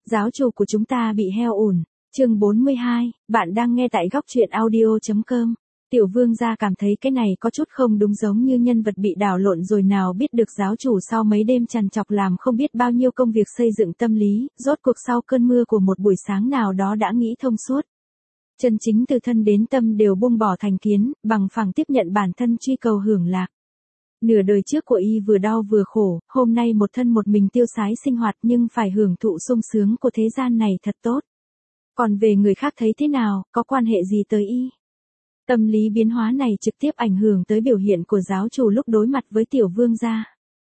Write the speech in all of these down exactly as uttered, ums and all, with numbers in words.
Giáo chủ của chúng ta bị heo ủn. Chương bốn mươi hai, bạn đang nghe tại góc truyện audio chấm com. Tiểu vương gia cảm thấy cái này có chút không đúng, giống như nhân vật bị đảo lộn rồi, nào biết được giáo chủ sau mấy đêm trằn trọc làm không biết bao nhiêu công việc xây dựng tâm lý, rốt cuộc sau cơn mưa của một buổi sáng nào đó đã nghĩ thông suốt. Chân chính từ thân đến tâm đều buông bỏ thành kiến, bằng phẳng tiếp nhận bản thân truy cầu hưởng lạc. Nửa đời trước của y vừa đau vừa khổ, hôm nay một thân một mình tiêu sái sinh hoạt nhưng phải hưởng thụ sung sướng của thế gian này thật tốt. Còn về người khác thấy thế nào, có quan hệ gì tới y? Tâm lý biến hóa này trực tiếp ảnh hưởng tới biểu hiện của giáo chủ lúc đối mặt với tiểu vương gia.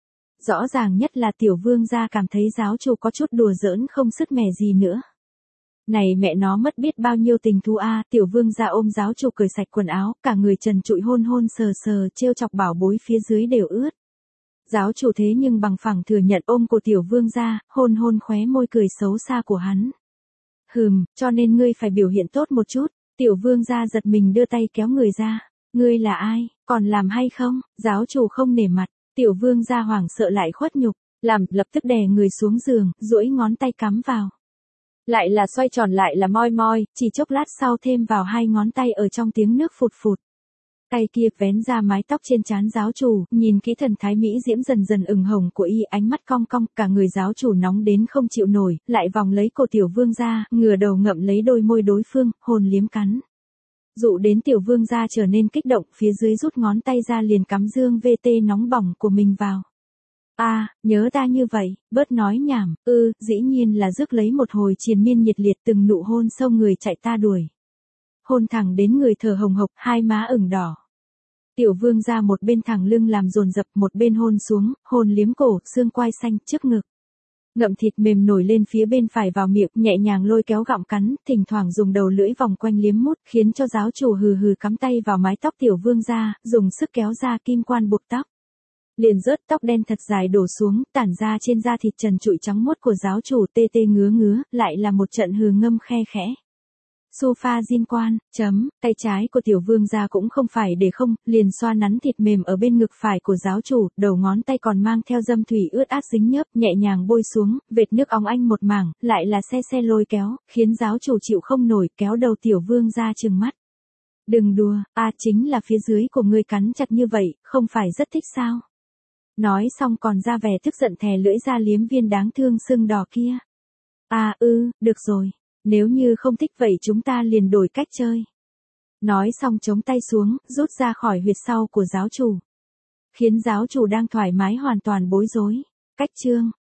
Rõ ràng nhất là tiểu vương gia cảm thấy giáo chủ có chút đùa giỡn không sứt mẻ gì nữa. Này mẹ nó mất biết bao nhiêu tình thú a, à, tiểu vương gia ôm giáo chủ cởi sạch quần áo, cả người trần trụi hôn hôn sờ sờ, trêu chọc bảo bối phía dưới đều ướt. Giáo chủ thế nhưng bằng phẳng thừa nhận ôm của tiểu vương gia, hôn hôn khóe môi cười xấu xa của hắn. Hừm, cho nên ngươi phải biểu hiện tốt một chút. Tiểu vương gia giật mình đưa tay kéo người ra. Ngươi là ai, còn làm hay không? Giáo chủ không nể mặt. Tiểu vương gia hoảng sợ lại khuất nhục, làm, lập tức đè người xuống giường, duỗi ngón tay cắm vào. Lại là xoay tròn lại là moi moi, chỉ chốc lát sau thêm vào hai ngón tay ở trong tiếng nước phụt phụt. Tay kia vén ra mái tóc trên trán giáo chủ, nhìn kỹ thần thái mỹ diễm dần dần ửng hồng của y, ánh mắt cong cong, cả người giáo chủ nóng đến không chịu nổi, lại vòng lấy cổ tiểu vương gia, ngửa đầu ngậm lấy đôi môi đối phương, hôn liếm cắn. Dụ đến tiểu vương gia trở nên kích động, phía dưới rút ngón tay ra liền cắm dương vê tê nóng bỏng của mình vào. A, à, nhớ ta như vậy, bớt nói nhảm, ư, ừ, dĩ nhiên là rước lấy một hồi triền miên nhiệt liệt, từng nụ hôn sâu người chạy ta đuổi. Hôn thẳng đến người thở hồng hộc, hai má ửng đỏ. Tiểu vương ra một bên thẳng lưng làm dồn dập, một bên hôn xuống, hôn liếm cổ, xương quai xanh, trước ngực. Ngậm thịt mềm nổi lên phía bên phải vào miệng, nhẹ nhàng lôi kéo gặm cắn, thỉnh thoảng dùng đầu lưỡi vòng quanh liếm mút, khiến cho giáo chủ hừ hừ cắm tay vào mái tóc tiểu vương ra, dùng sức kéo ra kim quan buộc tóc. Liền rớt tóc đen thật dài đổ xuống, tản ra trên da thịt trần trụi trắng muốt của giáo chủ, tê tê ngứa ngứa, lại là một trận hừ ngâm khe khẽ. Sofa diên quan, chấm, tay trái của tiểu vương gia cũng không phải để không, liền xoa nắn thịt mềm ở bên ngực phải của giáo chủ, đầu ngón tay còn mang theo dâm thủy ướt át dính nhớp, nhẹ nhàng bôi xuống, vệt nước óng ánh một mảng, lại là xe xe lôi kéo, khiến giáo chủ chịu không nổi, kéo đầu tiểu vương gia trừng mắt. Đừng đùa, a à, chính là phía dưới của ngươi cắn chặt như vậy, không phải rất thích sao? Nói xong còn ra vẻ tức giận thè lưỡi ra liếm viên đáng thương sưng đỏ kia. À ư, được rồi. Nếu như không thích vậy chúng ta liền đổi cách chơi. Nói xong chống tay xuống, rút ra khỏi huyệt sau của giáo chủ. Khiến giáo chủ đang thoải mái hoàn toàn bối rối. Cách chương,